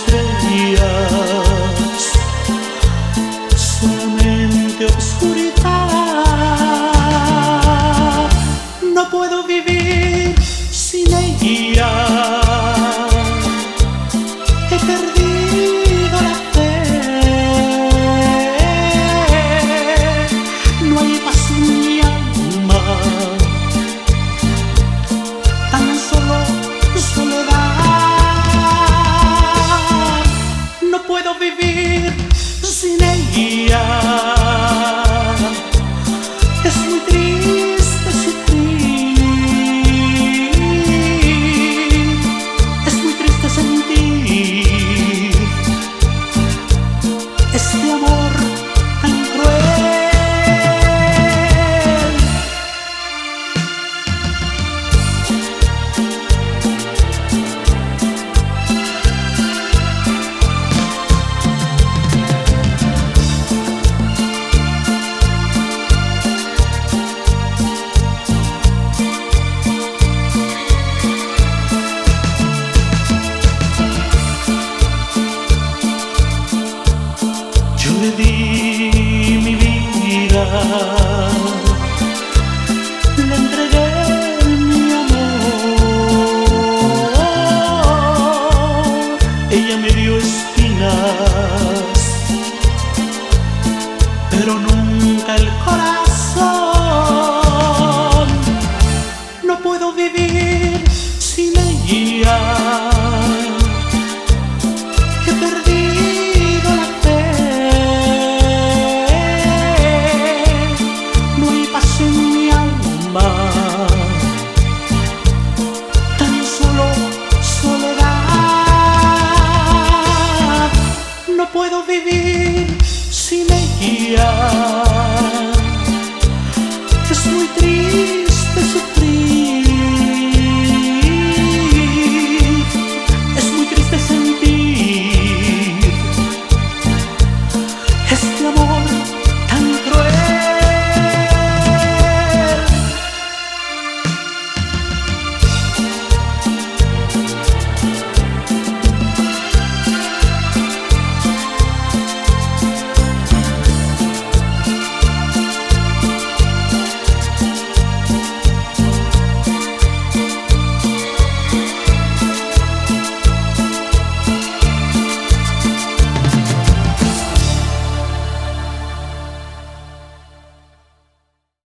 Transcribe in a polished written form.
estrellas, solamente oscuridad. No puedo vivir sin ella. He perdido la fe. No hay paz en mi alma, tan solo soledad. No puedo vivir sin ella. Es muy triste sufrir, es muy triste sentir este amor tan cruel. Yo le di mi vida, le entregué mi amor. Ella me dio espinas, pero nunca el corazón. No puedo vivir sin ella. He perdido la fe. No hay paz en mi alma, tan solo soledad. No puedo vivir sin ella.